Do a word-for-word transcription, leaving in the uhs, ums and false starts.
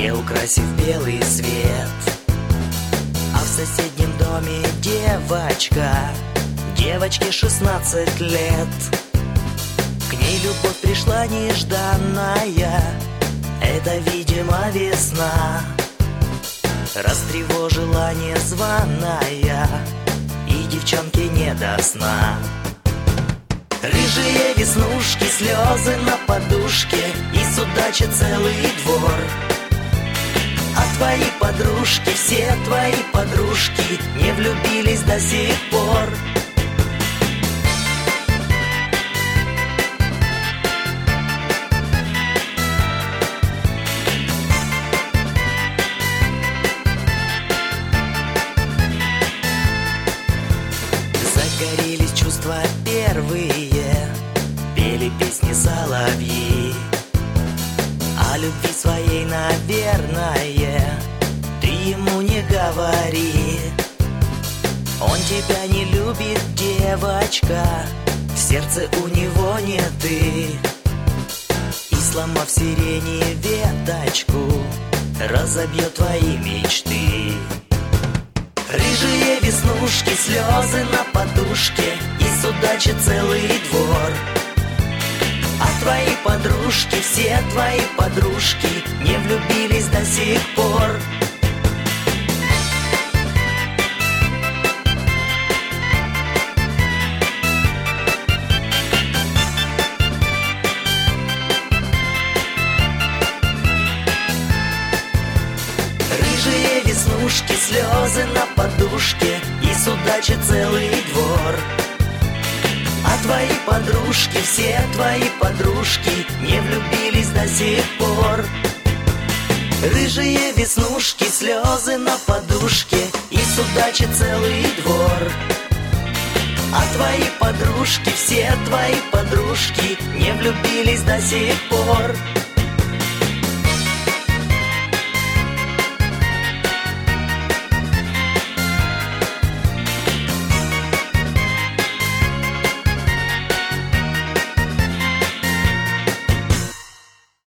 не украсив белый свет. А в соседнем доме девочка, девочке шестнадцать лет. К ней любовь пришла нежданная, это, видимо, весна. Растревожила незваная, и девчонке не до сна. Рыжие веснушки, слезы на подушке, и судачит целый двор. А твои подружки, все твои подружки, не влюбились до сих пор. Загорелись чувства первые, пели песни соловьи. О любви своей, наверное, ты ему не говори. Он тебя не любит, девочка, в сердце у него не ты. И, сломав сирени веточку, разобьет твои мечты. Рыжие веснушки, слезы на подушке, и судачит целый двор. А твои подружки, все твои подружки, не влюбились до сих пор. Рыжие веснушки, слезы на подушке, и судачит целый двор. А твои подружки, все твои подружки, не влюбились до сих пор. Рыжие веснушки, слезы на подушке, и судачит целый двор. А твои подружки, все твои подружки, не влюбились до сих пор.